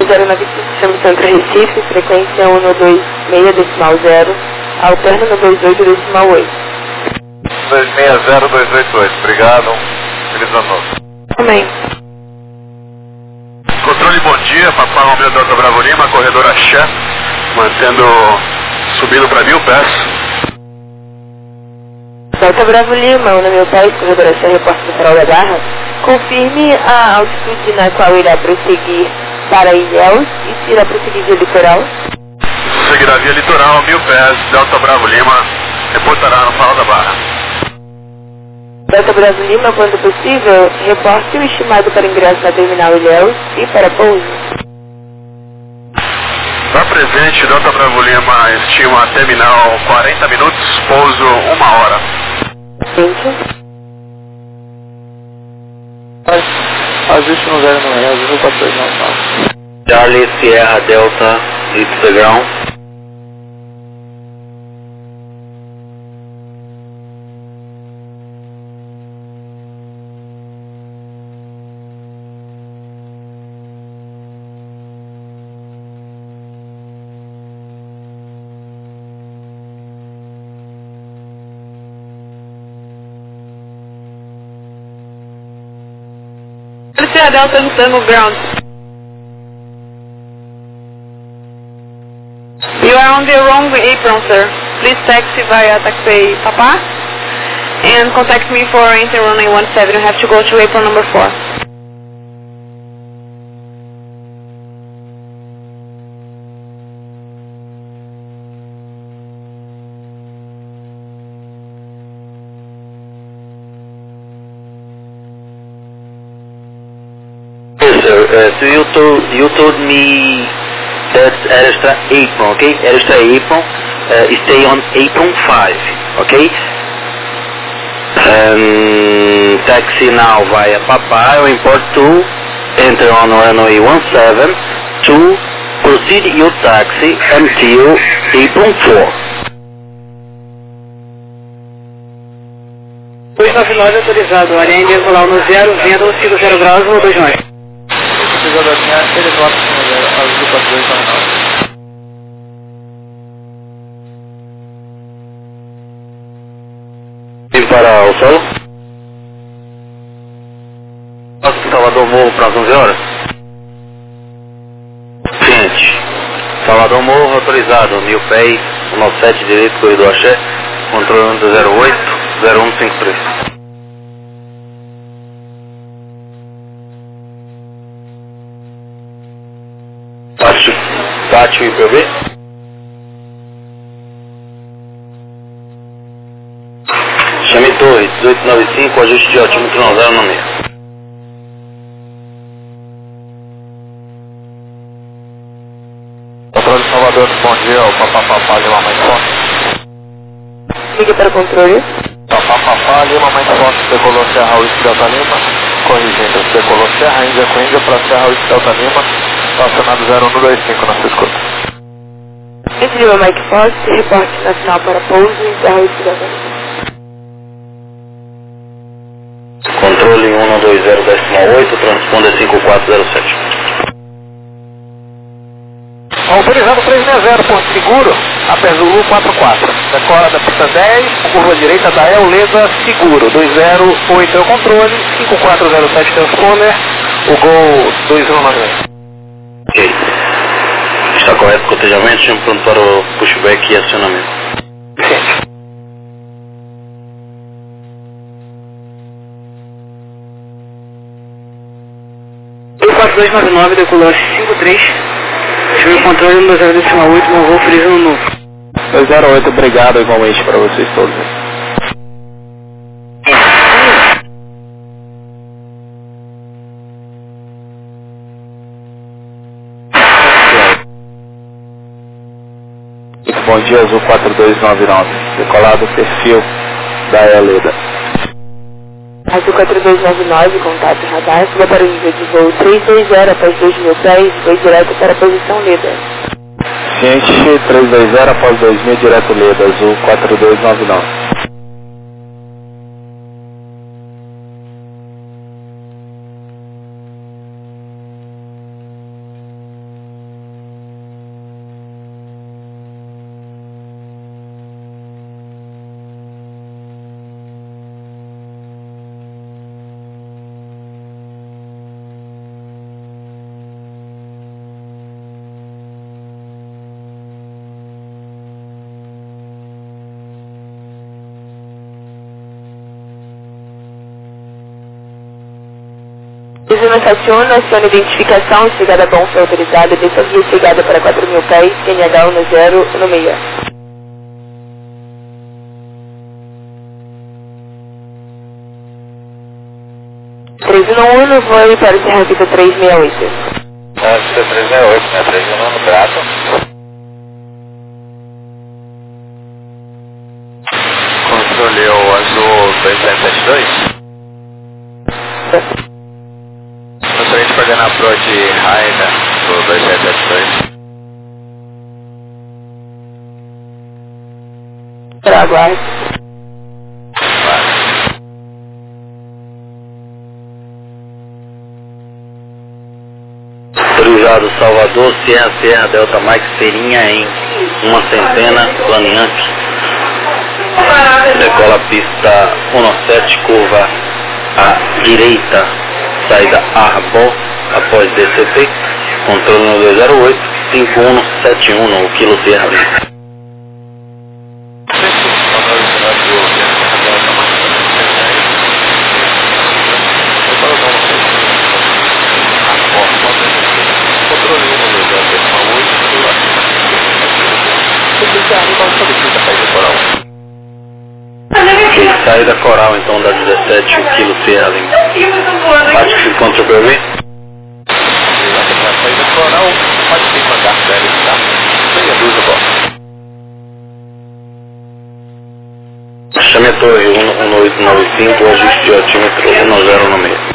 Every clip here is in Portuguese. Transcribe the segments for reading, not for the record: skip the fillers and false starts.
095, chama Centro Recife, frequência 126.0, alterna no 28.8. 260288, obrigado, feliz ano novo. Amém. Controle, bom dia, Papai Romeu Delta Bravo Lima, corredor Axé, subindo para 1000 pés. Delta Bravo Lima, 1000 pés, corredor Axé, repórter do Farol da Barra. Confirme a altitude na qual irá prosseguir para Ilhéus e se irá prosseguir via litoral. Seguirá via litoral, 1000 pés, Delta Bravo Lima, reportará no Farol da Barra. Delta Bravo Lima, quando possível, reporte o estimado para ingresso na terminal Ilhéus e para pouso. Está presente, Delta Bravo Lima, estima a terminal 40 minutos, pouso 1 hora. Gente. Ajuste no 09, ajuste no 4299. Charlie Sierra Delta, hit the ground. Sierra Delta no ground. You are on the wrong apron, sir. Please taxi via taxi Papa and contact me for enter runway 17. You have to go to apron number 4. So you told me that extra apron, okay? Extra apron, stay on apron 5, okay? Taxi now via Papa, import 2, enter on runway 17, to proceed your taxi until apron 4. 299 autorizado, área indecolar no 0, venda no 50 graus, ou 29. Precisa da minha helicóptero no 0, ajuste 4299. Vim para o solo. Salvador Morro para as 11 horas. Cliente. Salvador Morro autorizado, 1000 pés, 197 direito, corredor Axé, controle 108, 0153. Bate o IPB. Chame Torre, 1895, ajuste de altímetro 096. Controle de Salvador, bom dia, o Papapá Lima mais forte. Ligue para o controle. Papapá Lima mais forte, decolou Serra Whisky Delta Lima, corrigindo, decolou Serra Índia com Índia para Serra Whisky Delta Lima, estacionado 0125 na sua escuta. Entre o Mike Fox, reporte nacional para pouso e Serra Whisky Delta Lima. Controle 120.8, transponder 5407. Autorizado 360, ponto seguro, Apesulu 44. Decola da pista 10, curva direita da Euleda, seguro, 208 é o controle, 5407 transponder, o Gol 2198. Ok. Está correto o cotejamento, chamo pronto para o pushback e acionamento. Sim. O 4299 decolou 53. Tive o controle no 0,8, meu voo feliz ano novo. 208, obrigado igualmente para vocês todos. Bom dia, Azul 4299, decolado perfil da Euleda. Azul 4299, contato radar, suba para o nível de voo 320 após 2.000 pés, foi direto para a posição líder. Ciente 320 após 2000, direto Leda, Azul 4299. 3171, aciona identificação, chegada bom foi autorizada, desça via chegada para 4.000 pés, NH 1016. 311, voo para o Serra Vita 368. 368, né? 311, grato. Controle o azul 2772. Gostaria de coordenar pro de Raina do 2772. Para aguarde. Autorizado Salvador, Sierra Delta Mike Serinha em uma centena, planeante. Decola pista 17, curva à direita, saída Arbó, após DCT, controle no 208, 5171 no Kilo Sierra Lima. Saída Coral então da 17, o Kilo Sierra Lima. Acho que contra o PV? Saída Coral, pode ter que mandar sério, tá? Sem a luz agora. Chame a torre 1895, ajuste o altímetro 10 no meio.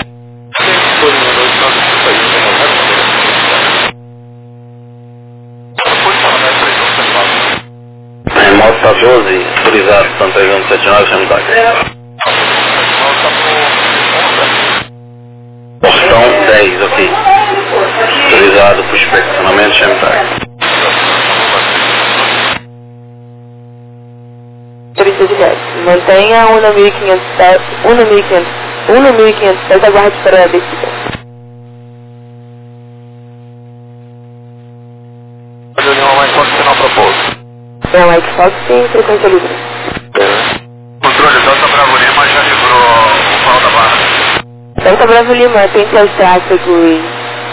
Remota 12, autorizado, Santa 379, chame táxi. Portão 10, ok. Autorizado para o inspecionamento, chame táxi. 310. Mantenha 1.500 pés, aguarde para a descida. É um Mike Fox sem frequência livre. Controle, Delta Bravo Lima já livrou o pau da barra. Delta Bravo Lima, tente os tráfegos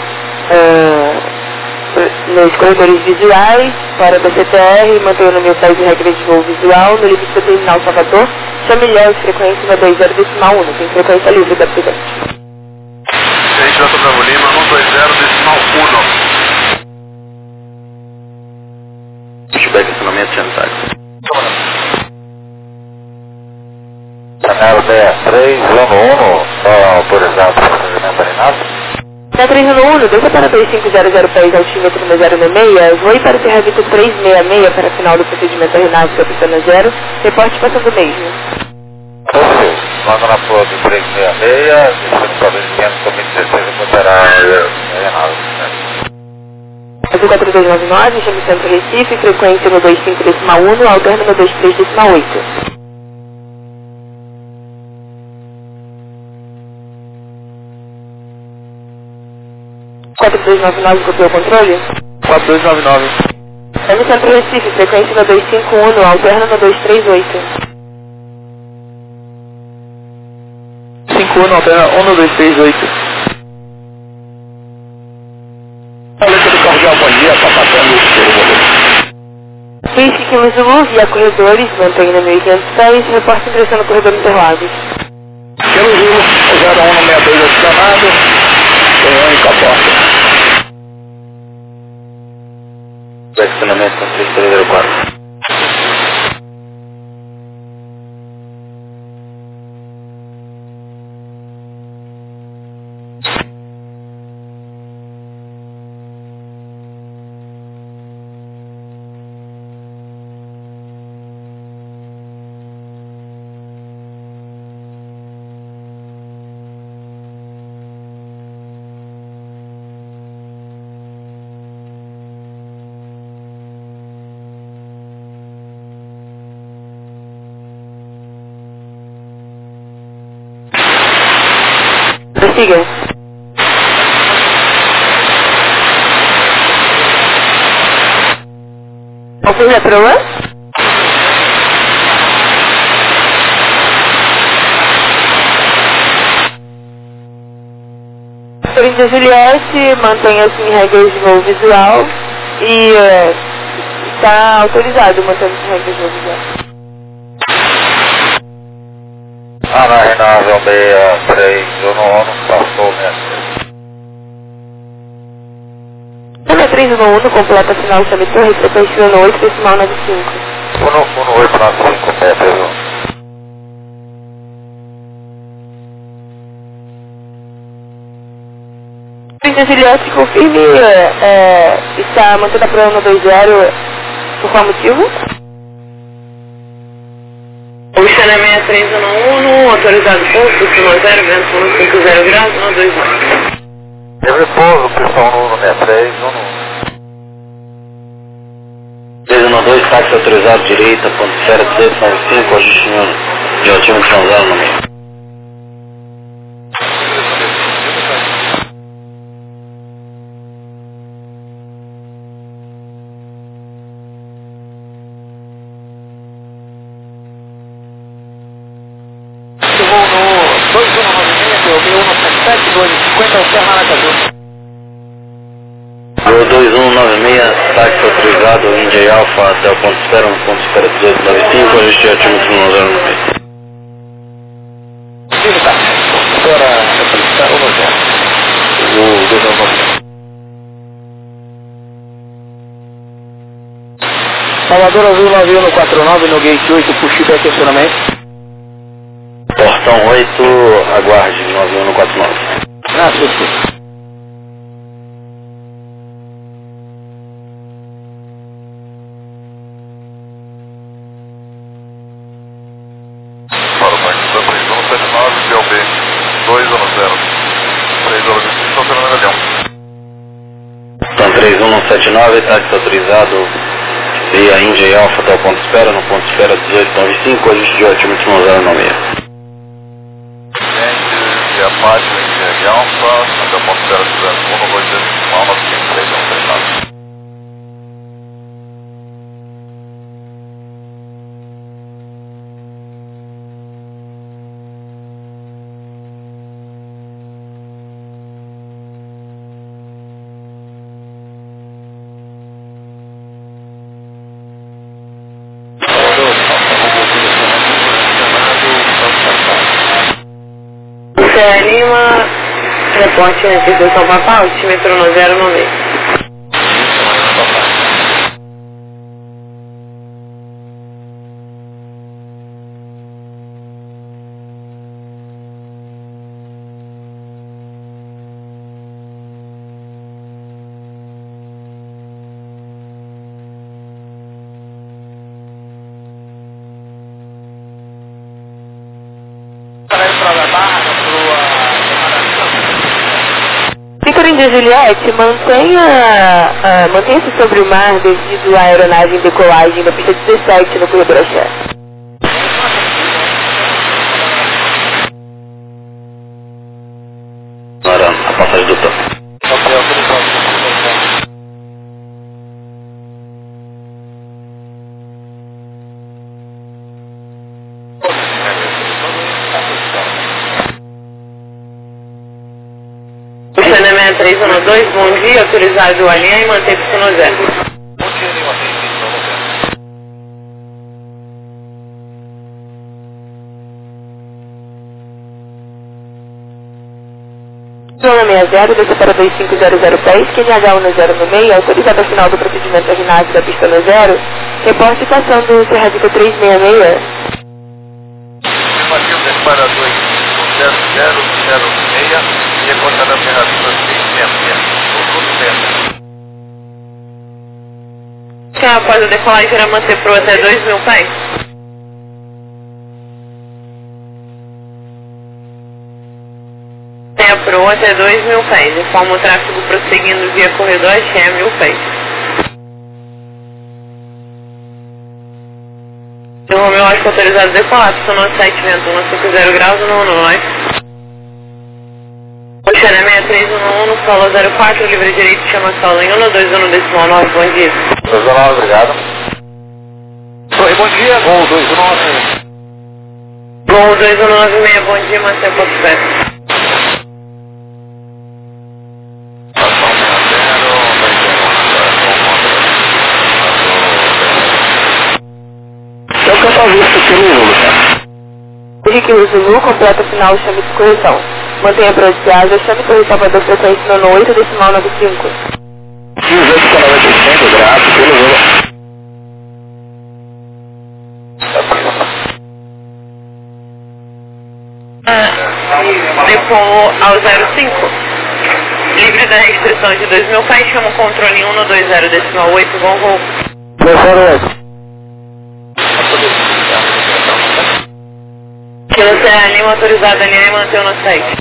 nos corredores visuais, fora da CTR, mantenha no meu pé de regra de voo visual, no limite do terminal Salvador, chame Léo, frequência na 20.1, tem frequência livre da presente. Gente, Delta Bravo Lima, 120.1. Feedback, acionamento, chame táxi. Canal 63, ano 1, autorizado para procedimento arenado. Na 311, desça para 2500 pés, altímetro no 066, voe para o Serra Vita 366 para final do procedimento aeronáutico, pista 0, reporte passando mesmo. Manda na proa do 366, descendo para 2500, também 16, encontrará aeronáutico. Azul 4299, chame Centro Recife, frequência no 25.1, alterna no 23.8. 4299, copiou o controle? 4299. Chame Centro Recife, frequência no 251, alterna no 238. 51, alterna 19238. Letra do Cardeal, bom dia, está passando o seu Risque Kilo Zulu, via corredores, mantenha no 1.500 pés, reporte ingressão no corredor Interlagos. Kilo Zulu, 0162 acionado, tem única porta. Acionamento, 3304. Prossiga. Confirme a proa? Victor Índia Juliette, mantenha-se em regras de voo visual e está autorizado mantendo-se em regras de voo visual. Anarenave 6311, passou mesmo. Ana 311, completa sinal Chame Torre, frequência 8, decimal 95. 1895, P31. Índia Juliette, confirme, está mantendo a prova 120, por qual motivo? O Xana 6311, autorizado pouso, sinal 0, vento 150 graus, 121. Eu repouso, pistão no 6311. 312, táxi autorizado direita, ponto esfera 1895, ajuste de altímetro 0 no meio. Voo 2196, táxi autorizado, Índia Alfa até o ponto espera, no ponto espera 1895, ajuste de altímetro 0 no meio. Voo 2196. Salvador Azul 9149 no gate 8, puxido atencionamento. Portão 8, aguarde 9149. Ah, sim. Para o Banco da 3179, BLB 210. 3 horas e 5, estou no medalhão. Então 3179, táxi autorizado via Índia e Alfa até o ponto espera, no ponto espera 1895, ajuste de altímetro 0 no meio. E a página de Alfa, até o ponto espera 201, no voo de decimal 953, Lima, reporte notícia São Paulo, altímetro 0 no meio. Victor Índia Juliette, mantenha-se sobre o mar devido à aeronave em decolagem da pista 17 no corredor Axé. A passagem do topo. Xana 6312, bom dia, autorizado a linha e mantém-se no 0. Bom dia, Lima 3590. Zona 60, desce para 2500 pés, QNH10 no meio, autorizado ao final do procedimento ginásio da pista no 0, reporte estação do Serradico 366. Afirmativo, dispara 20006 e encontrará a ferramenta 666. Após a decolagem, irá manter pro até 2.000 pés. Tenha pro até 2.000 pés, informa o tráfego prosseguindo via corredor Axé a 1.000 pés. O Romeu acho autorizado decolar, sono 7 vento 150 graus, 119. O Xana 6311, solo 04, livre direito, chama solo em 121 decimal 9, bom dia. 219, obrigado. Oi, bom dia, voo 219. Voo 2196, bom dia, mantém o ponto certo. só visto pelo Zulu. Desde que o Zulu completa o final, chame de correção. Mantenha para asa, chame por Salvador frequência nono 8, decimal 95. 18,95, grato pelo Zulu. Depois ao 05. Livre da restrição de 2.000 pés, chama o controle 120 decimal 8, bom voo. 208. Kilo Serra Lima, autorizado a linha e manter no site.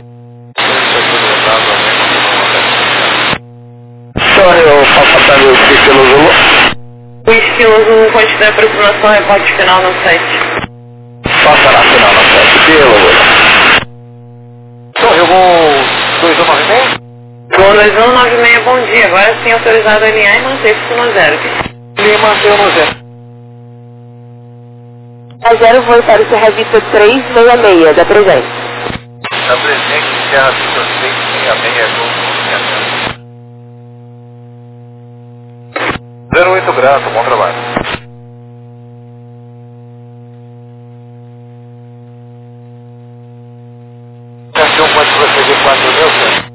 Sorry, eu posso passar meu Whisky pelo Zulu. O Kilo Zulu continua a aproximação, reporte final no site. Passa na final no site pelo Zulu. Sorry, eu vou 2196? Voo 2196, bom dia. Agora sim autorizado a alinhar e manter isso no 0. E manter no 0. A 0 voo para o Serra Vista 366, da presente. Da presente, Serra Vista 366, gol 08 grato, bom trabalho. Estação pode proceder 4.000, senhor?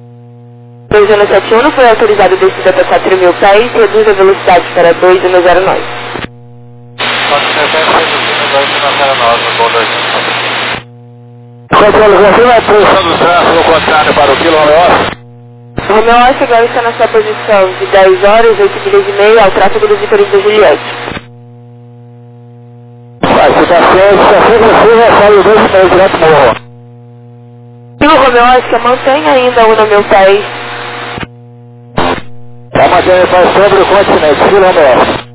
2171 foi autorizado a descida para 4.000 pés e reduz a velocidade para 2109. 470, gol 2. Controle, confirma a posição do tráfego no contrário para o Kilo Romeo. O Romeo Oscar agora está na sua posição de 10 horas, 8 milhas e meia ao tráfego do Vitorino Juliette. Vai, se está certo, se assim possível, sai o 2,5 direto morro. E o Romeo Oscar mantém ainda o 1.000 pés. Está mantendo para sobre o continente, Kilo Romeo.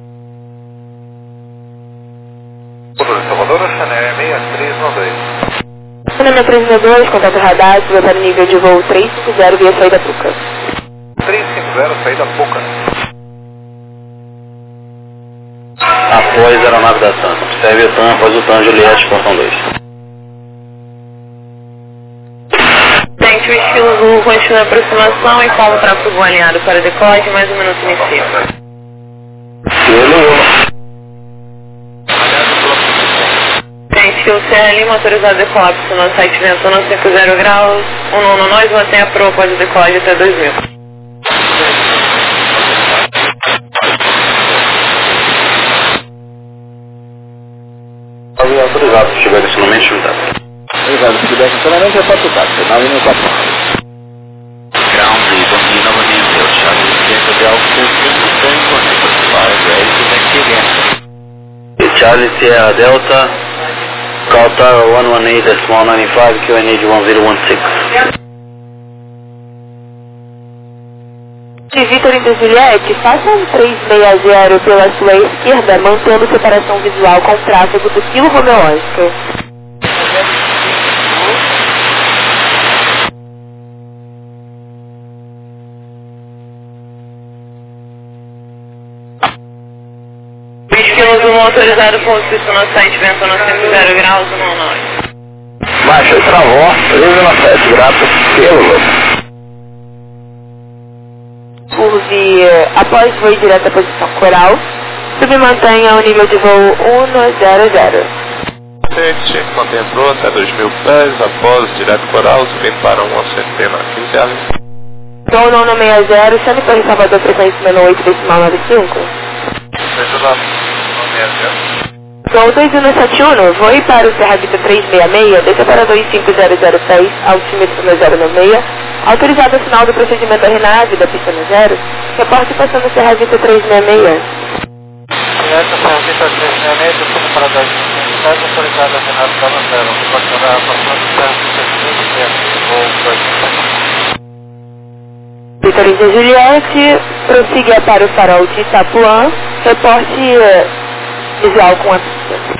Salvador, Chanel 6392. Cinema 362, contato radar, suba para o nível de voo 350 via saída Puca. 350, saída Puca. Após a aeronave da TAM. Observe o TAM após o TAM Juliette, portão 2. Tente o estilo Zulu, continua a aproximação e forma o tráfego alinhado para decolagem, mais um minuto inicia. Tente o Serra Lima, autorizado a decolar para o site Ventana 50 graus, 1 nós, mantém a proa após a decolagem até 2000. Autorizado, se tiver adicionalmente limitado. Obrigado, se tiver adicionalmente é 4 taxas, na linha 4. Ground, bom dia novamente, o Charlie Delta Delta, Charlie Sierra Delta, call tower 118.95, QNH 1016. De Vitorino Juliette, faça um 360 pela sua esquerda, mantendo separação visual com o tráfego do Kilo Romeo Oscar. Temos um autorizado com posição no site Ventana 50 graus, 1 Baixa e travou, 3,7 grato pelo Curve após voo direto à posição coral, submantenha o nível de voo 100. Mantém a proa até 2.000 pés, após direto coral, subindo para uma centena 15 anos. Voo 960, chame para Salvador frequência menor 8 decimal 95. Voo 2171, voe para o Serra Vista 366, desça para 2500 pés, altímetro 096, autorizado o final do procedimento da RNAV da pista no 0, reporte passando Serra Vista 366. Essa Serra Vista 366, desculpa para 10 minutos, autorizado a RNAV da 0, reportará passando Serra Vista 366, voo 2. Vitorino Juliette, prossiga para o farol de Itapuã, reporte visual com a pista.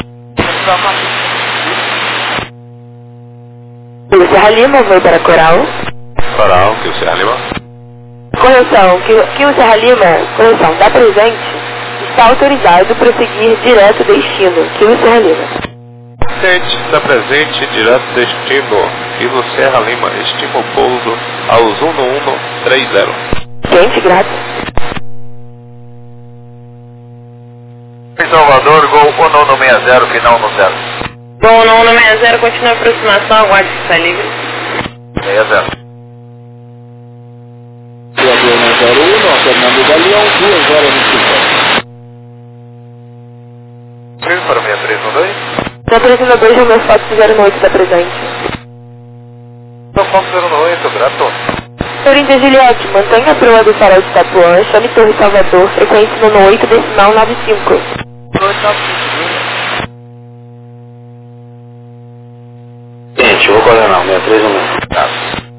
O Serra Lima, voe para Coral. Coral, que o Serra Lima. Correção, que o Serra Lima, correção, da presente, está autorizado a prosseguir direto destino, que o Serra Lima. Tente da presente, direto destino, Kilo Serra Lima, estima o pouso aos 1130. Gente, grato. Em Salvador, gol Vou no 60, final no 0. Bom, no 60, continua a aproximação, aguarde que está livre. 60. Voador no 01, Fernando Galeão, 2 horas no 50. Prêmio para o 6312. Na 312, o meu foto 08 da presente. Então, ponto 08, grato. Corinthians Juliette, mantenha a proa do farol de Itapuã, chame Torre Salvador, frequência no 8, decimal 95. 895. Gente, vou coordenar, 6316. Tá.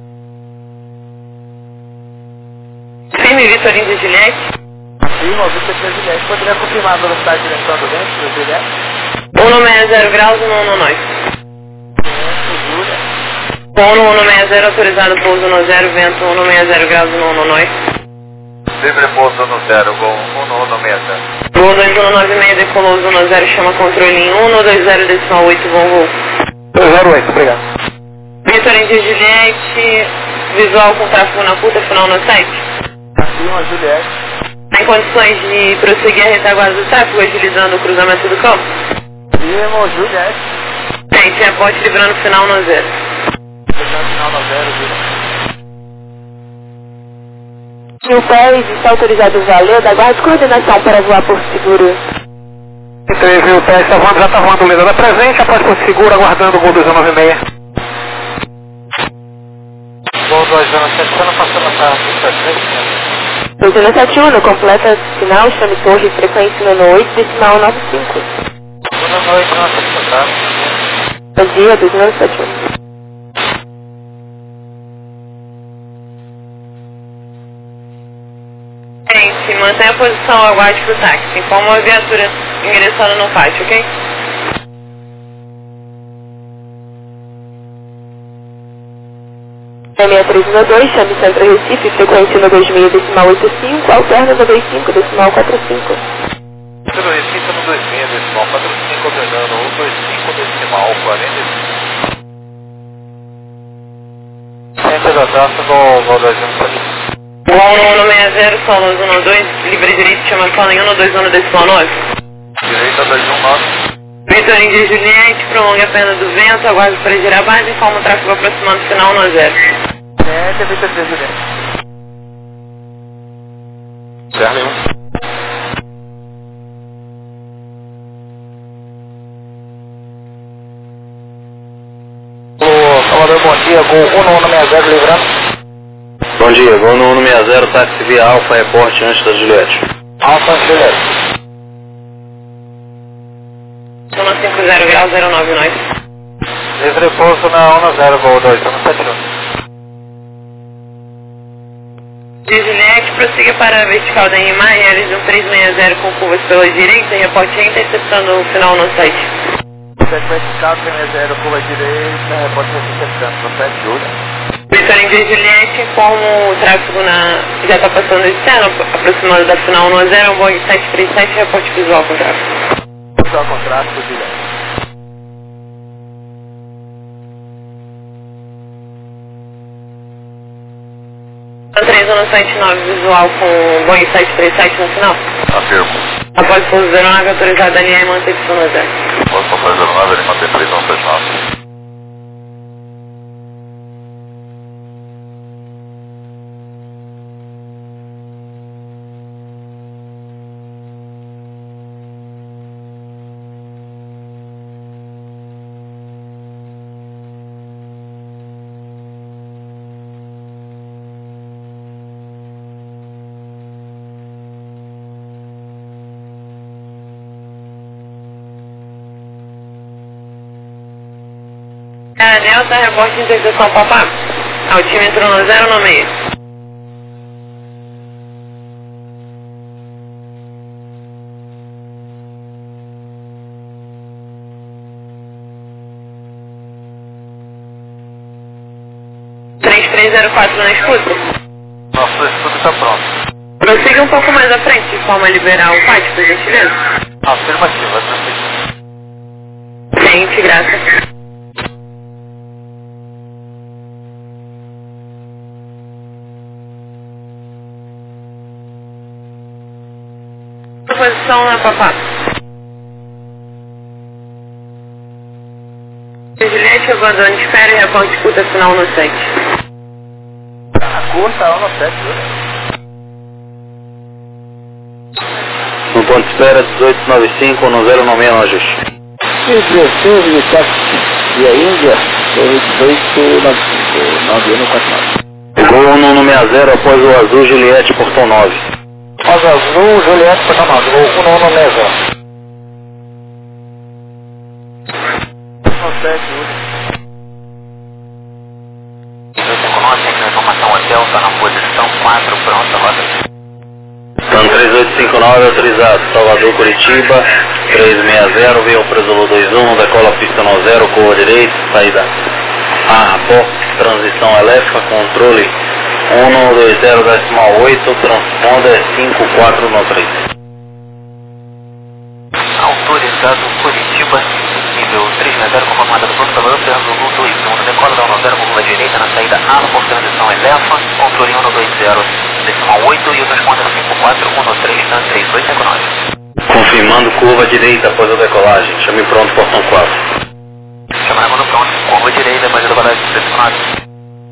Firme Vitorino de Juliette. Sim, o Victor Juliette. Poderia confirmar a velocidade de direção do vento do Juliette? 160 graus, 119. Bom, no 160, autorizado pouso no 0, vento 160 graus, 119. Livre pouso no 0, gol 160. Voo 2196, decolou 10, chama controle em 120, decimal 8, bom voo. 208, obrigado. Vitorino de Juliette, visual com tráfego na curta, final no 7. Acima, Juliette. Tem condições de prosseguir a retaguarda do tráfego, agilizando o cruzamento do campo? Firmo, Juliette. Tem, tinha ponte livrando final no 0. Final no 0, Juliette. E o PES está autorizado valer, da guarda de coordenação para voar por seguro. 3 viu o teste, já está voando o líder da presente, após por seguro, aguardando o gol 296. Gol 207, passando a tarde, 271, completa final, chame Torre, frequência no 8, decimal 95. Boa noite, nossa secretária. Bom dia, 271. Gente, mantenha a posição, aguarde para o táxi. Informa a viatura ingressando no pátio, ok? É 6312, chame Centro Recife, frequência no 2000, decimal 85, alterna no 25, decimal 45. Centro Recife no 26, decimal 45, ordenando 125, decimal 45. Centro da taça, gol 207. Bom, no 60, solo 12, livre direito, chama solo em 121, decimal 9. Direita 219. Vitorino de Juliette, prolonga a perna do vento, aguarde para girar a base, informa o tráfego aproximando final no 0. É, Vitor de Juliette. Charlie 1. Salvador, bom dia, gol 160, livrando. Bom dia, vou no 160, táxi via Alfa, reporte antes da Juliette. Alfa, Juliette. 150 graus, 099. Livre pouso na 10, gol 271. De Juliette, prossiga para a vertical da RMA, realize um 360 com curvas pela direita e reporte interceptando o final no site. 7 vertical, 360, curva direita, repórter interceptando, no 7, Júlia. Vitorino de Juliette, como o tráfego já está passando externo, aproximando da final no 0, um Boeing 737, reporte visual com tráfego. Só contrato, Julia. A 3179, visual com Boeing 737 no final. afirmo. Após o pouso 09, autorizado a linha e manter-se no 0. Posso passar 09, ele mantém 3179. Delta, reporte interseção Papá. Altímetro no 096. Na escuta. Nosso estudo está pronto. Prossiga um pouco mais à frente, de forma a liberar o pátio, por gentileza. Afirmativa, prosseguir. Gente, graças. Posição na Papá. 7, abandone espera e reporte curta final no 7. Curta, no 7, No ponto de espera 1895 no 096 no ajuste. 16 de táxi e a Índia, 189149. Gol 1160 após o azul Juliette, portão 9. Rosa Azul, Juliette, portão 9, gol 1160. No 7, 259, tem informação hotel, está na posição 4, pronta, roda. Então 3859 autorizado, Salvador, Curitiba, 360, via o Presolo 21, decola pista no 0, curva direita, saída Arbo, transição elétrica, controle 120,8, transponder 54 no 3. Autorizado Curitiba, nível 360, conformada do ponto Salvador, Presolo 21, decola da 10, curva direita, na saída Arbo, transição elétrica, controle 120,8 e o transponder 5413, na 3859. Confirmando curva direita após a decolagem, chame pronto, portão 4. Chamada no pronto, curva direita, após a decolagem, 3859.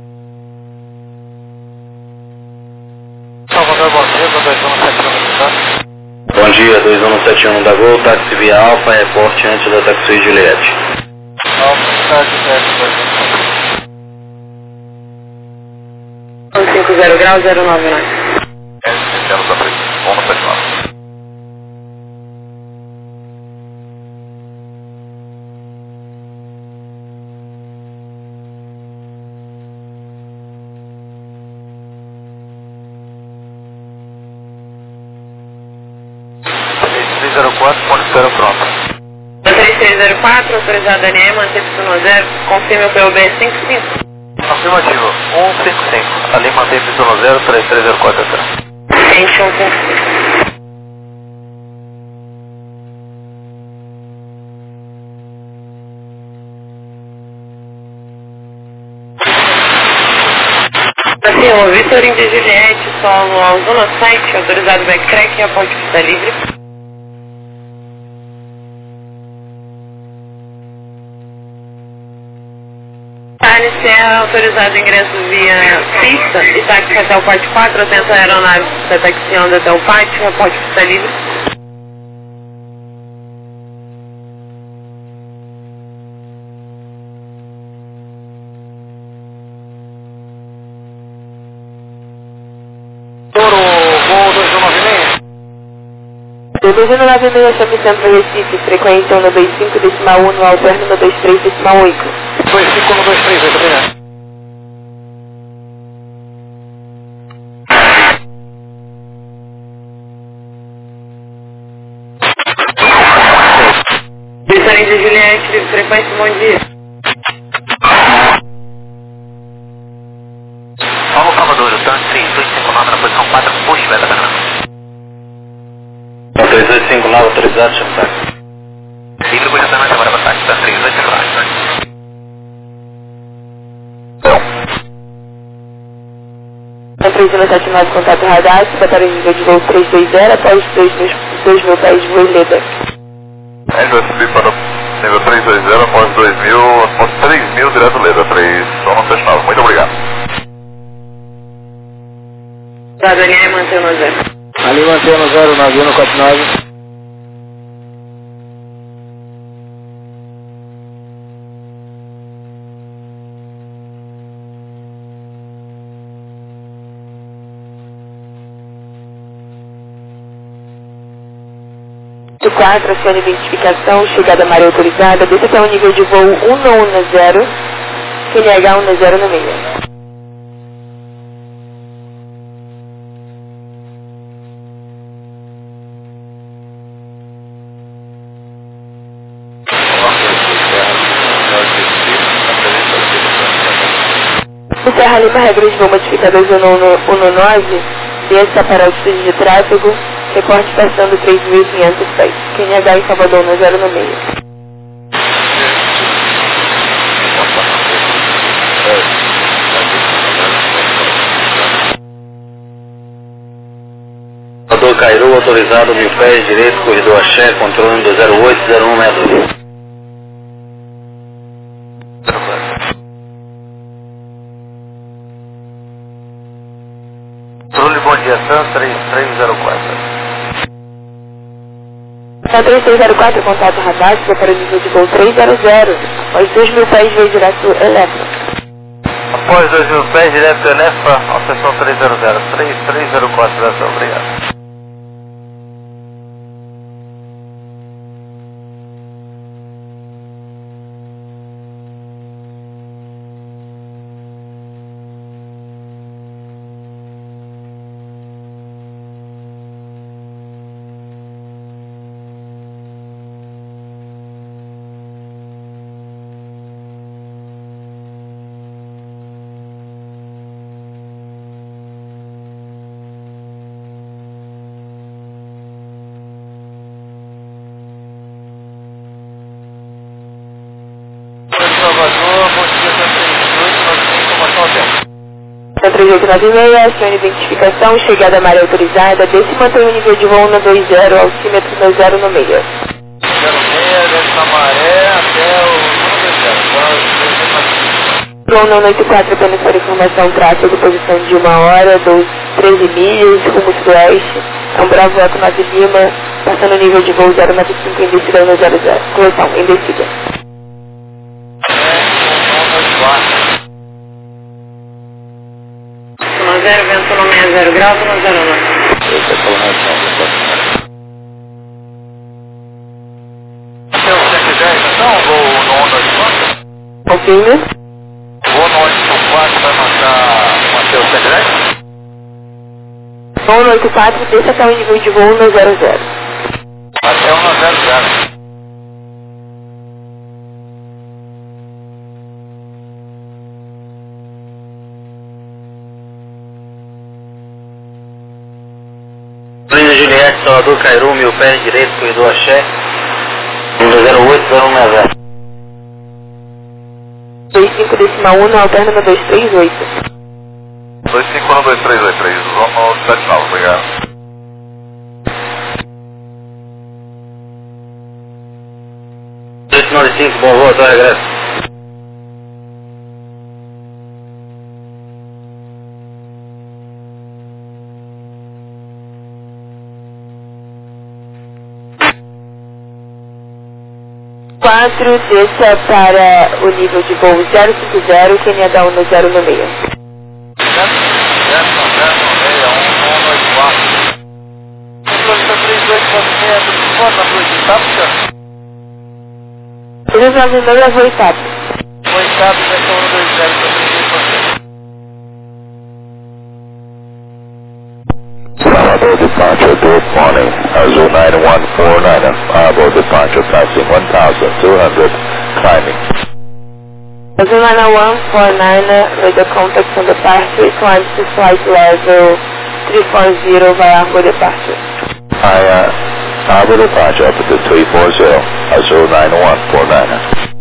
Salvador, bom dia, 2171, Bom dia, 2171 da Gol, táxi via Alfa, reporte antes da taxi Juliette. Tá, 50 graus 099. Temos a frente, vamos continuar. Ponto zero pronto. 3604, autorizado Daniel, manteve-se no 0, confirme o POB 55. Afirmativo, 155. Ali manteve-se no 0, 3304 atrás. Ente 155. Assim, o Vitor Índia Juliette, solo ao Zona 7, autorizado backtrack e a ponte pista livre. Thales Serra, autorizado ingresso via pista e táxi até o pátio 4, atento a aeronave está taxiando até o pátio, a ponte pista livre. Toro, gol 2196. 2196, chame centro Recife, frequência 125 decimal 1 ao término 23 decimal 8. 25123, obrigado. Vitor Índia Juliette, frequência, bom dia. Paulo Salvador, o TAN 3859 na posição 4, push, beta da 3859 autorizado, chame táxi. livre posicionamento agora para táxi, TAN 3859. Na 3179, contato radar, batalha nível de voo 320, após 2.000 pés de voo e leda. Ainda subi para nível 320 após 3.000 direto leda, 3, só não 79. Muito obrigado. Tá, Daniel, mantém no 0. Ali mantendo 09149. Do 4, acione identificação, chegada Maria autorizada, desça até o nível de voo 110, QNH 10 no meio. O Serra Lima, regra de voo modificador 119, desça para altitude de tráfego, reporte passando 3.500 pés. QNH em Salvador 10 no meio. Salvador Cairu, autorizado 1000 pés, direito, corredor Axé, controle 208-0162. dia, TAM 3304. TAM 3304, contato radar, para o nível de voo 300. Após 2.000 pés, veio direto Elefa. Após 2.000 pés, direto Elefa, alteração 300, 3304, direção, obrigado. Salvador, bom dia, TAM 3896, sua identificação, chegada área autorizada, desce e mantém o nível de voo no 20, altímetro 90 no meio. 06, desce na maré até o 120. Voo 984, apenas para informação, tráfego, posição de 1 hora, 13 milhas, rumo sudoeste. É um Bravo Eco 9 Lima, passando o nível de voo 095 em descida 100. Correção, em descida. 10, vento no 60 graus, no 09. Até o 110, então, voo no 184? Confirme. Voo no 184 vai manter o 110? Voo 184, desça até o nível de voo no 00. Até o 100. Linha Juliette, Salvador, Cairu, 1000 pés, direito, corredor Axé, 08-060. 25,1, alterna no 238. 251238, vamos no 79, obrigado. Bom voo, até o regresso. Desça para o nível de voo 050, Kenia dá 10 no meio. 396 é voo Itap. Salvador departure, good morning. Azul 9149, Bravo departure passing 1,200, climbing. Azul 9149, radio contact on departure, climb to flight level 340 via Argo departure. Argo departure up to 340, Azul 9149.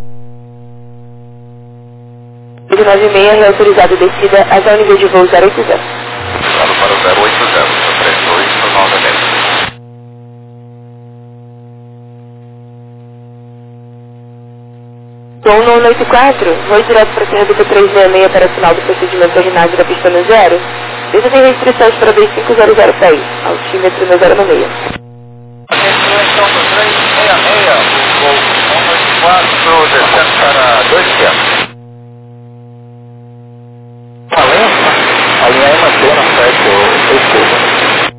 96, reautorizado descida até o nível de voo 080. Para o 080, 32 novamente. Voo 984, voo direto para a Serra 366 para o final do procedimento terminado da pista no 0. Isso tem restrições para 2500 pés, altímetro no 0 no meio. Atenção do 366, voo 194, descendo para 200. A linha é mantendo a frente ou curva.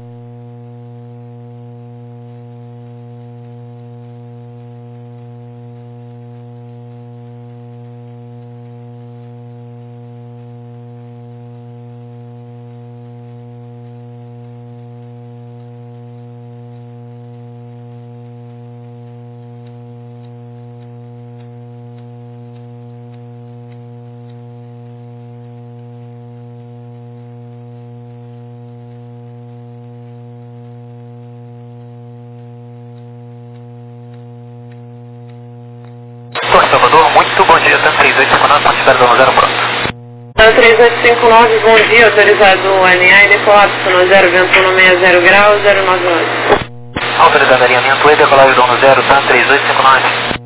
Salvador, muito bom dia, TAM 3859, quantidade do 0 pronto. TAM 3859, bom dia, autorizado NA e decolado no 0, vento no 60 graus, 099. Autorizado alinhamento e decolagem do 0, TAM 3859.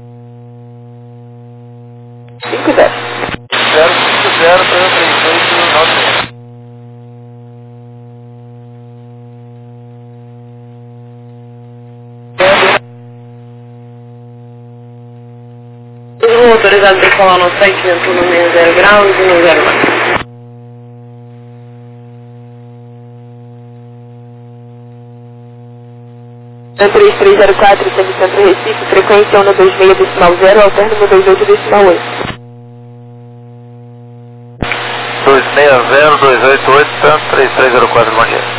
50. 050, 3896. autorizado a decolar no site, vento no meio 0 graus e no 0 mais. 3304, Centro Recife, frequência 126.0, alterno 128.8. 260288, tanto 3304, bom dia.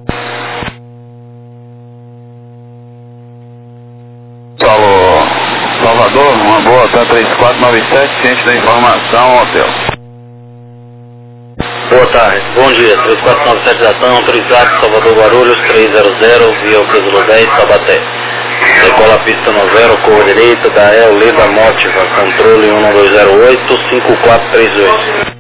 Alô, Salvador, uma boa, tá 3497, ciente da informação, hotel. Boa tarde, bom dia, 3497 da TAM, autorizado, Salvador Guarulhos, 300, via o Casulo 10, Tabaté. Decola a pista no 0, curva direita, da El Leda Motiva, controle 1208, 5438.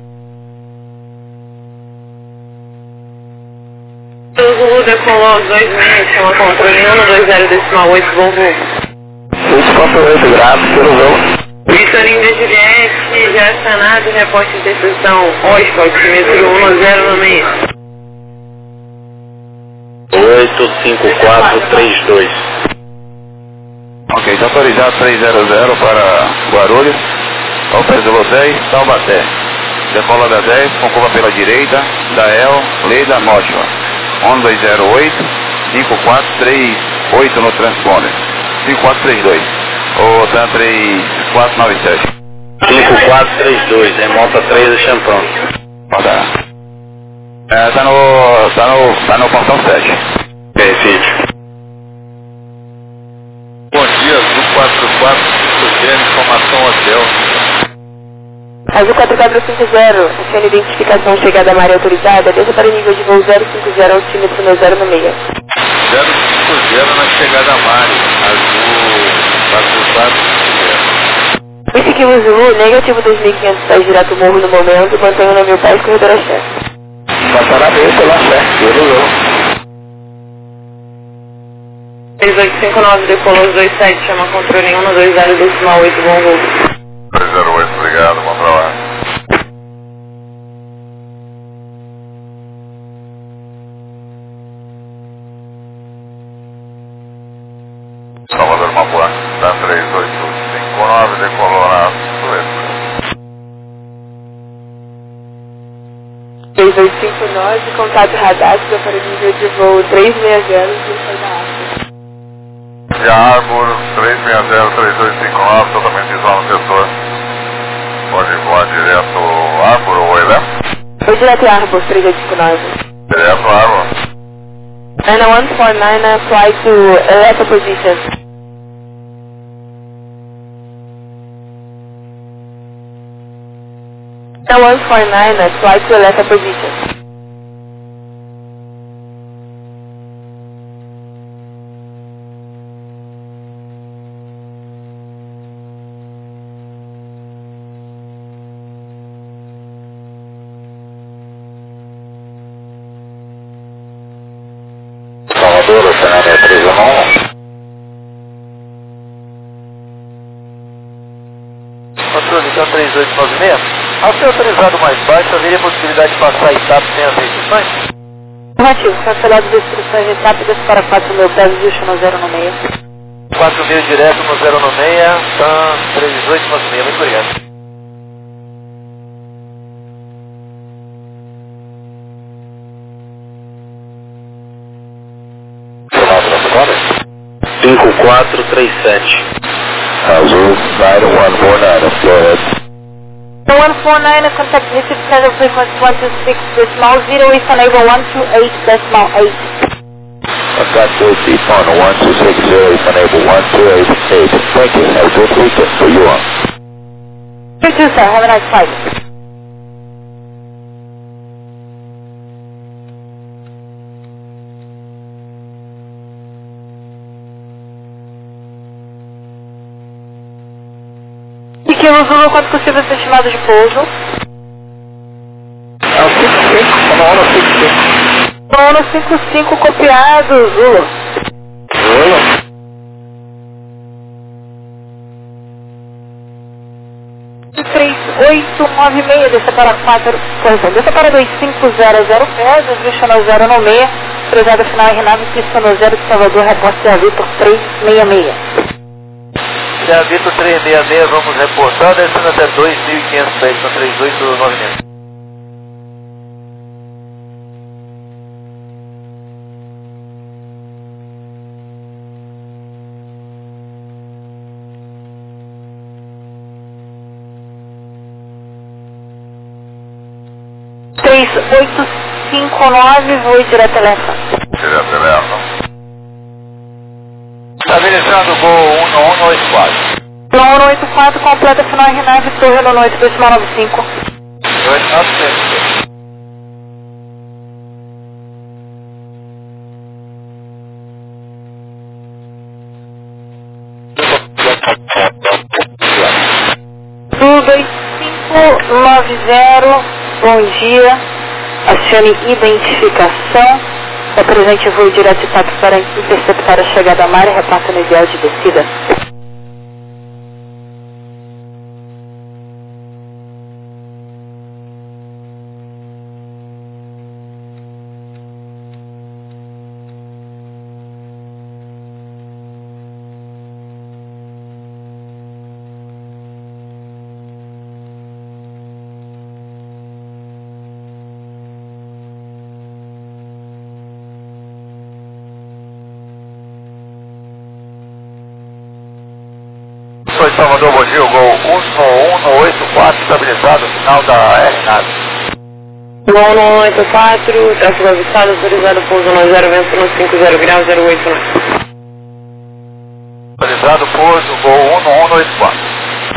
O Zulu decolou aos 2,6, chama controle 120.8, bom voo. 6.8 graus, pelo voo. Vitorino da Juliette, já sanado, reporte de decisão, Oscar, altímetro 1096. 85432. Ok, está autorizado 300 para Guarulhos, ao Casulo 10, Taubaté. Decola da 10, com curva pela direita, da El Leda Motiva. 1208, 5438 no transponder. 5432. Ou tá 3497. 5432, remota 13 Champão. Tá. Tá no portão 7. Perfeito. Bom dia, Azul 44, informação hotel. Azul 4450, sendo identificação chegada à área autorizada, desça para o nível de voo 050, altímetro no 0 no meia. 050 na chegada a Mari, Azul 4450. Esse que o Zulu, negativo 2.500 pés direto morro no momento, mantenha no 1000 pés, corredor axé. Passará bem pelo axé, pelo voo. 3859, decolou os 27, chama controle 120.8, bom voo. 308, obrigado, vamos pra lá. Salvador Mapuá, tá 3859, decolou na Suécia. 3859, contato radar, para o nível de voo 360, de da África. E a Arbor 360, 3859, totalmente visual no setor. Pode voar direto Arbor ou Elé? Foi direto Arbor 3859. Direto Arbor. 9149, fly to Electra position. Now 149, fly to Electra position. Salvador, Fernando 311. Controle, então 3896. Ao ser autorizado mais baixo, haveria possibilidade de passar a etapa sem as restrições? Negativo, cancelado as instruções rápidas para 4.000 pés, Houston no 0 no meio. 4.000 direto no 0 no meia, TAM 3896, muito obrigado. Chamado na segunda? 5437. Azul 9149, go ahead. 149, contact received schedule frequency 126.0 is enable 128.8. Contact receipt on 1260 is enable 1288. Thank you, have a good weekend for you all. You too, sir. Have a nice flight. E que o Zulu, quanto possível, ser estimado de pouso? É o 55, como a hora 55. Ano 55 copiado, Zulu. Zulu? E 3896, desça para 4, correção, desça para 2500 pés, desvisto no 0 no meia, cruzada final em Renave, pista no 0 de Salvador, reporte de aviso por 366. a Vitor 366, vamos reportar, descendo até 2.500 pés, com 3896. Três, 859, voo direto a Elefa. Direto Elefa. Estabilizando o voo 1184. 1184, completa final RNAV, torre no noite, 295. 295. Do 2590, bom dia. Acione identificação. Apresente voo direto de TAP para interceptar a chegada à área, reparta no ideal de descida. Foi Salvador, bom dia, o gol 1184, estabilizado, final da RNAV. 1184, tráfego avistado, autorizado pouso no 0, vento no 50 graus, 089. Estabilizado, pouso, gol 1184.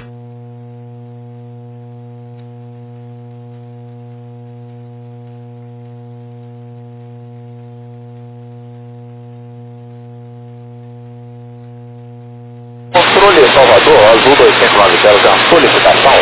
Controle Salvador, azul 290, tem uma solicitação.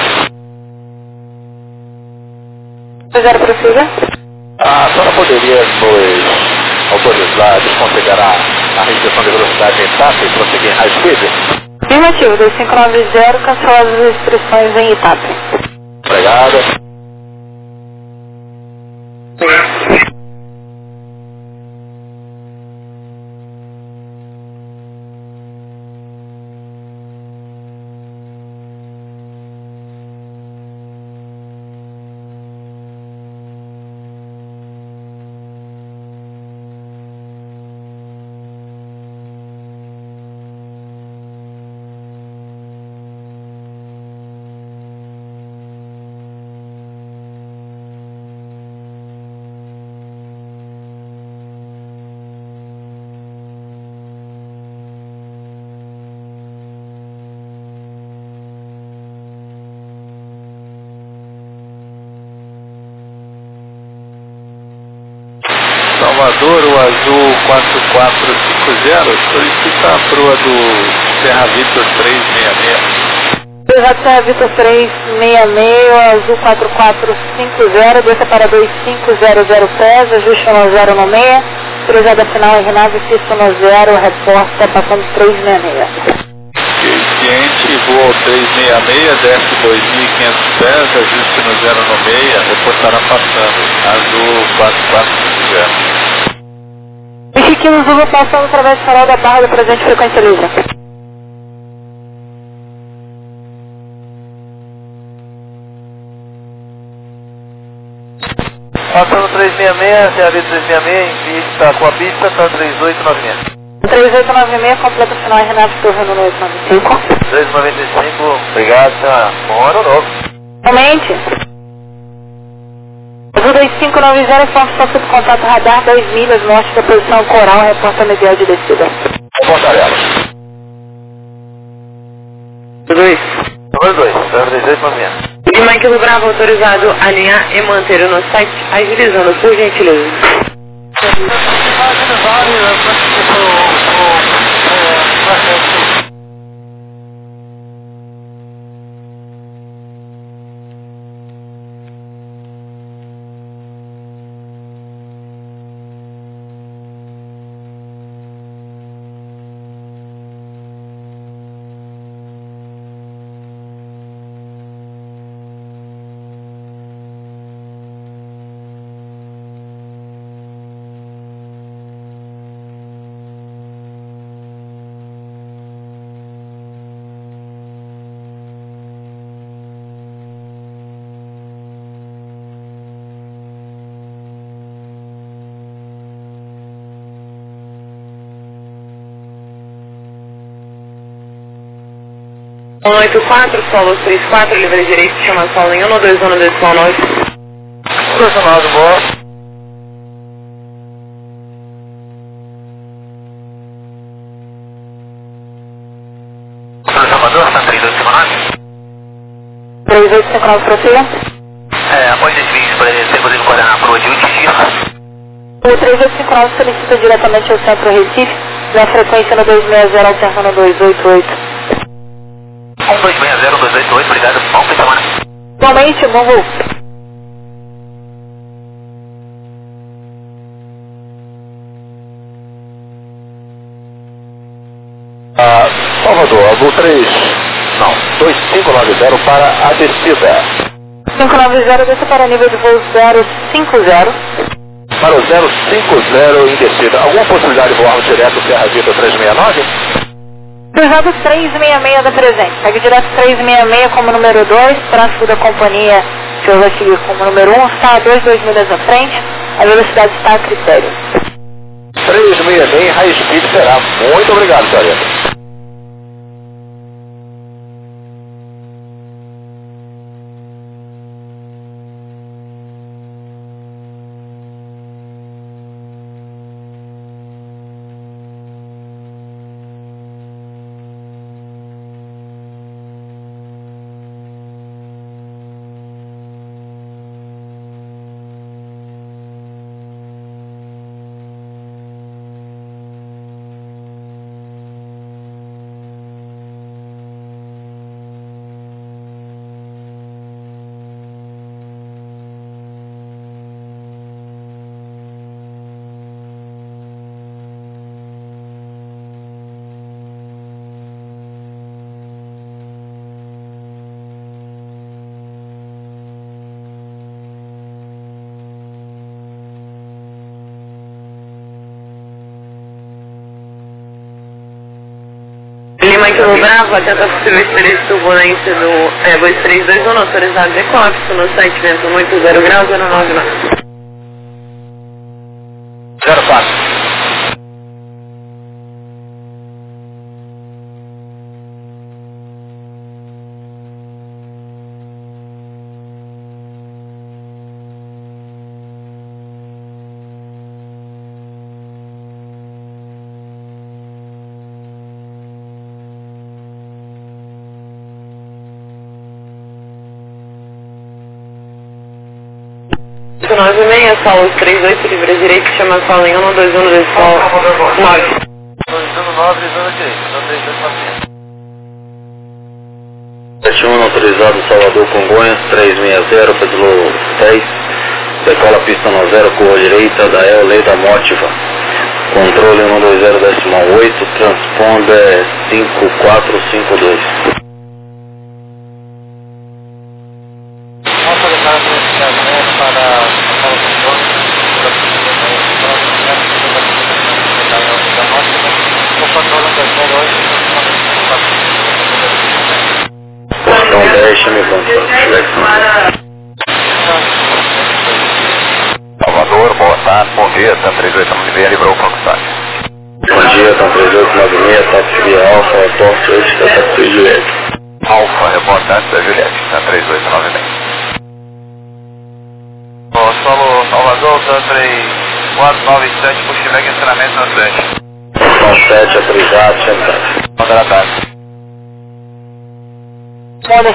0 prossiga. A senhora poderia nos autorizar, desconsiderar a restrição de velocidade em TAP e prosseguir em high speed? Afirmativo, 2590, canceladas as restrições em Itap. Obrigado. Salvador, o azul 4450, solicita a proa do Serra Vitor 366. Serra Vitor 366, azul 4450, desça para 2500 pés, ajuste no 0 no meia, cruzada final RNAV, pista no 0, reporta passando 366. Ciente, voa 366, desce 2.500 pés, ajuste no 0 no meia, reportará passando, azul 4450. Chiquinho Zulu passando através do farol da barra do presente frequência livre. Passando 366, CAV 366, em pista com a pista, está 3896. 3896, completa final RNAV, torre no 895. 395, obrigado, senhora. Bom ano novo. Somente. Azul 2590, informa só sobre contato radar 2 milhas, norte da posição coral, reporta medial de descida. Portarela. Tudo isso. Número 2, CAV 3896. E Mike do Bravo autorizado a alinhar e manter no site, agilizando por gentileza. 184, solo 34, livre direito, chama solo em 121 decimal 9. 219, boa. Salvador, Santa 3859. 3859, prossiga. Após esse vídeo, você poder coordenar para o Adilde Xirra. O 3859 solicita diretamente ao Centro Recife, na frequência no 260, alternando 288. 1260, 288, obrigado. Bom fim de semana. Igualmente, bom voo. Salvador, Azul 2590 para a descida. 590 desce para nível de voo 050. Para o 050 em descida. Alguma possibilidade de voarmos direto Serra Vita 369? Cruzado 366 da presente. Segue direto 366 como número 2, tráfego da companhia que eu vou seguir como número 1, está a 2 milhas à frente, a velocidade está a critério. 366 High Speed será. Muito obrigado, senhorita. Lima Kilo Bravo, atenta possível experiência turbulência do Airbus 321, autorizado de Eclipse, no site vento 80 graus, 099. 04. Solo 96, solo 38, livre direito, chama solo em 121 decimal 9. 219, 71 autorizado Salvador Congonhas 360, pedalou 10, decola pista no 0, curva direita da El Leda Motiva, controle 120 decimal 8, transponder 5452. Portão 10, chame Salvador, boa tarde, bom dia, TAM 3896, livrou o Conquistante. Bom dia, TAM 3896, táxi via Alfa, Torte 8, táxi Juliette. Alfa, reportante da Juliette, TAM 3896. Solo Salvador, TAM 3497, pushback ensinamento no 7. Portão 7, autorizado, chame táxi. Boa tarde. Olha,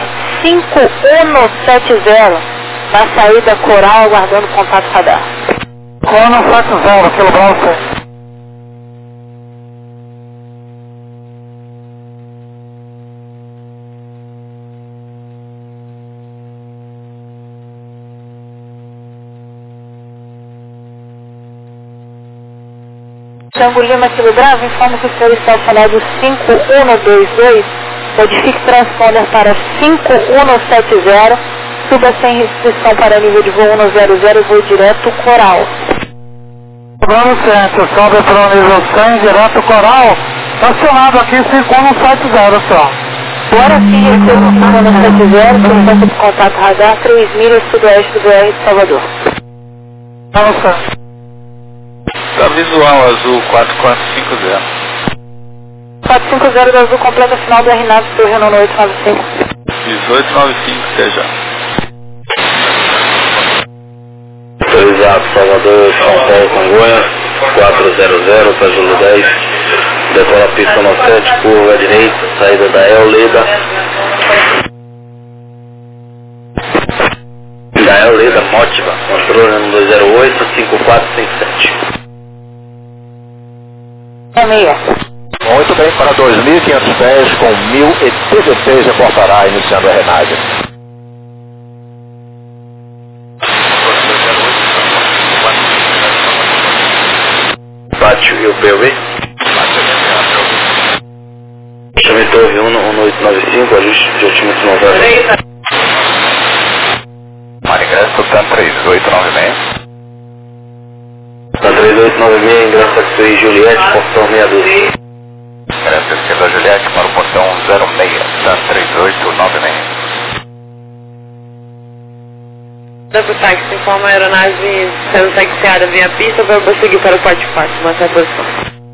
5170 na saída Coral, aguardando contato radar. Cono 70, Kilo Bravo 6. Tango Lima Kilo Bravo, informa que o senhor está falando 5122, modifique transponder para 5170, suba sem restrição para nível de voo 100 e voo direto Coral. Vamos certo, sobe para o nível 100, direto Coral, acionado aqui 5170, só. Agora sim, recebo 5170, portanto de contato radar, 3 milhas sudoeste do BR de Salvador. Vamos certo. Tá visual azul 4450. 450 do Azul, completa final do RNAV, Torre Nono 895. 1895, seja. Autorizado Salvador, São Paulo, Congonhas, 400, para Júlio 10. Decola a pista 97, curva à direita, saída da El Leda. Da El Leda, Mótiva, controle 208, 5457. Muito bem, para 2.500 pés com 1.016 reportará, iniciando a renagem. Bate o POV. Chame Torre 1895, ajuste de altímetro 90. Ingresso TAN 3896. Na 3896, ingresso aqui Juliette, portão 62. Ingresso esquerda Juliette para o portão 06, TAN 3896. O táxi informa a aeronave sendo taxiada via pista para prosseguir para o porte 4, manter a posição.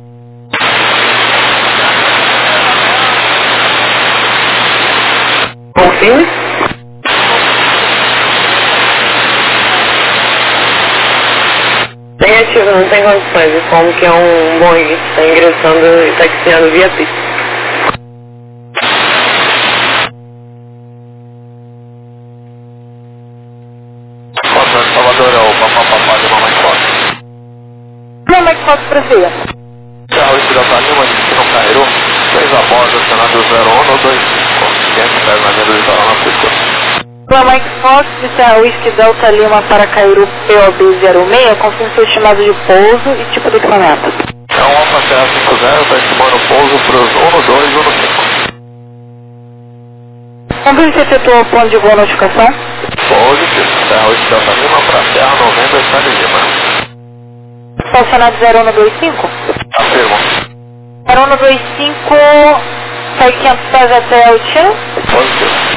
Confirme. Negativo, não tem condições, como que é um Boeing que está ingressando e taxiando via pista. Salvador, é o papapá de Mamãe Fox. Mamãe Fox, prossiga. Carro Estrela Lima, destino Cairo, 6 a bordo, acionado 0125. 500 pés na linha do na pista. Mamãe Fox, Serra Whisky Delta Lima para Cairu POB 06, confirme seu estimado de pouso e tipo de equipamento. É um Alfa Serra 50, está estimando o pouso para os 12 e 15. Confirme se efetuou o ponto de voo notificação. Positivo, Serra Whisky Delta Lima para Serra 90, Estado de Lima. Estacionado 0125? Afirmo. 0125, sai 500 pés até o Tchan. Positivo.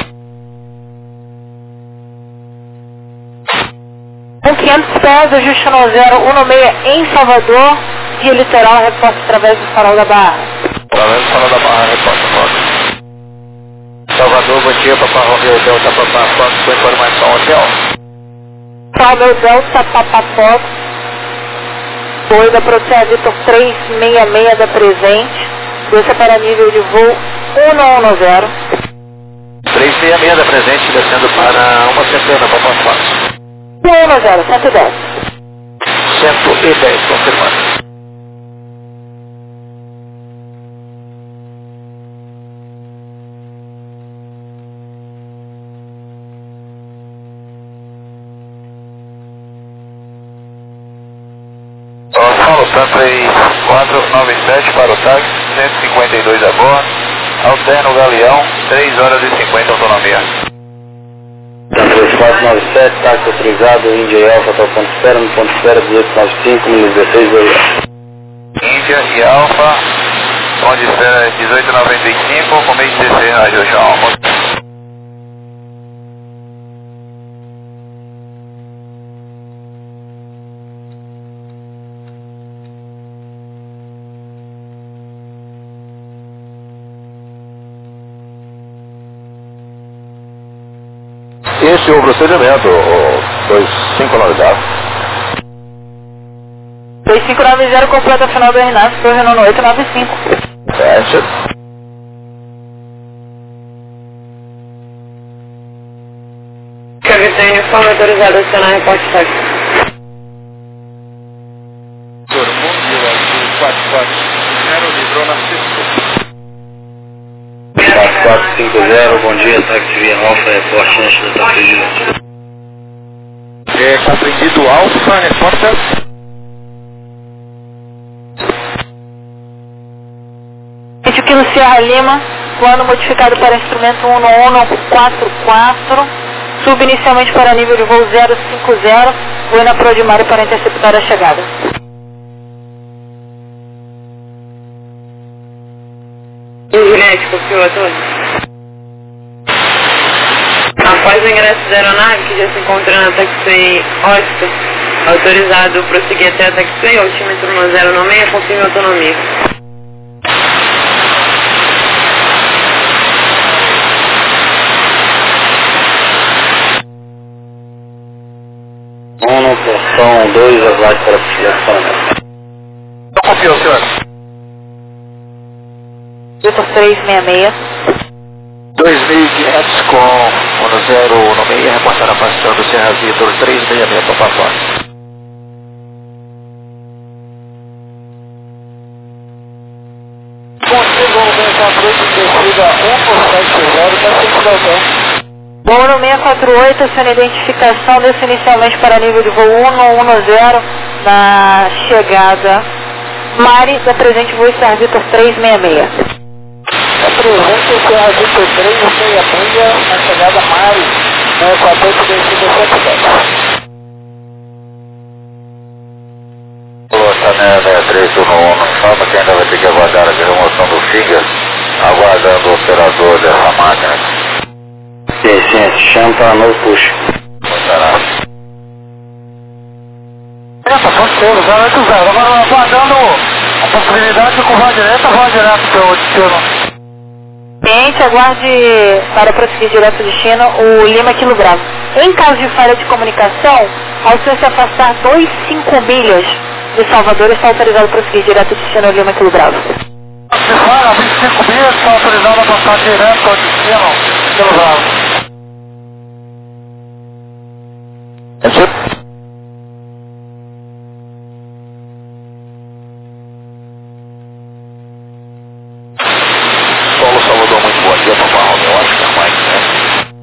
Com 500 pés, ajuste no 016 em Salvador, via litoral, reposta através do farol da Barra. Através do farol da Barra, reposta foto. Salvador, bom dia, Papá Romeu Delta, Papá Fox, com informação hotel. Salvador Delta, Papá Fox, foi da Protea Vitor 366 da Presente, desça para nível de voo 110. 366 da Presente, descendo para uma centena, Papá Fox. 110, 110. 110, confirmado. Paulo, TAN 3497 para o táxi, 152 a bordo, alterno Galeão, 3 horas e 50 autonomia. TAN 3497, táxi autorizado, Índia e Alfa, até no ponto de espera 1895, 1016, 2. Índia e Alfa, ponto de espera 1895, com meio de 16 na João. Esse é o procedimento, o 2590. 2590, completa final do RNAV, Torre Nono 895. Teste. Capitão uniforme autorizado a acionar reporte táxi. Tormundo Azul 4450, livrou na sexta. 4450, bom dia, táxi via Alfa, reporte antes da taxa. Compreendido Alfa, repórter. Este quilo Sierra Lima, plano modificado para instrumento 1144, sub inicialmente para nível de voo 050, voo na Prodimar para interceptar a chegada. Juliette, copiou a todos. Após o ingresso da aeronave, que já se encontra na taxiway Oscar, autorizado prosseguir até a taxiway, altímetro no 096, confirme a autonomia. 2, aguarde para posicionamento. Eu confio, senhor. Vitor 366. 2.500 com 1016, reportar a posição do Serra Vitor 366, Papa Fox. Consigo o 648, descida 170, está sentido alguém. Voo no 648, sendo identificação desse inicialmente para nível de voo 110 na chegada Mari, da presente voo Serra Vitor 366. Da presente Serra Vitor 366, na chegada Mari, 648, descida 110. Sané 6311, informa que ainda vai ter que aguardar a remoção do FIGA, aguardando o operador dessa máquina. Sim, chama para novo push. Essa, pode ser, 080. Agora aguardando a possibilidade de curvar direto pelo destino. Cliente, aguarde para prosseguir direto ao destino o Lima Kilo Bravo. Em caso de falha de comunicação, ao senhor se afastar 2,5 milhas de Salvador, está autorizado a prosseguir direto ao destino Lima Kilo Bravo. Se fala, 25 milhas, está autorizado a passar direto ao destino Kilo Bravo. Paulo Salvador, muito bom dia, Papai Romeu, eu acho que é mais, né?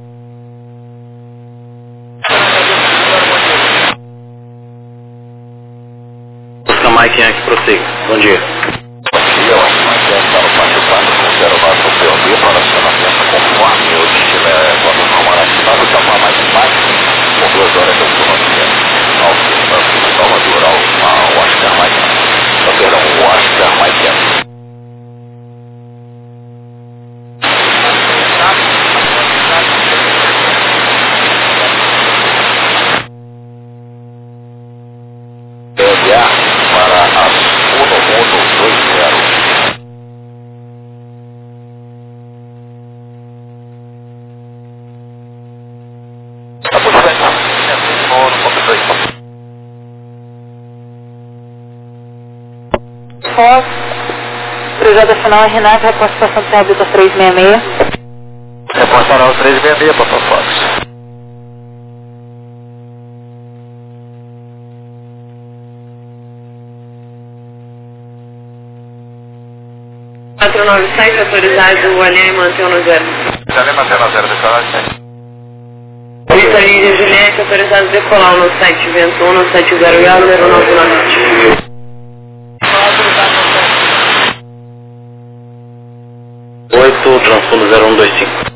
Busca Mike Yankee, prossiga. Bom dia. Bom dia, o Mike está no pátio 4 com 04 POB para acionamento conforme o destino é plataforma nacional, está para mais com 2 horas de autonomia. Ao Salvador, ao Oscar Mike. Perdão, o Oscar Mike. PLA para a 1120. Tá muito bem, Fox, cruzada final RNAV, reportação do Serra Vitor 366. Reportará o 366, Papa Fox. Autorizado o alheio e mantém no 0. Já nem mantendo a 0, decolagem. Vitor Índia Juliette, autorizado a decolar no 721, no 70 Yalo, 0997. 8, transfundo 0125.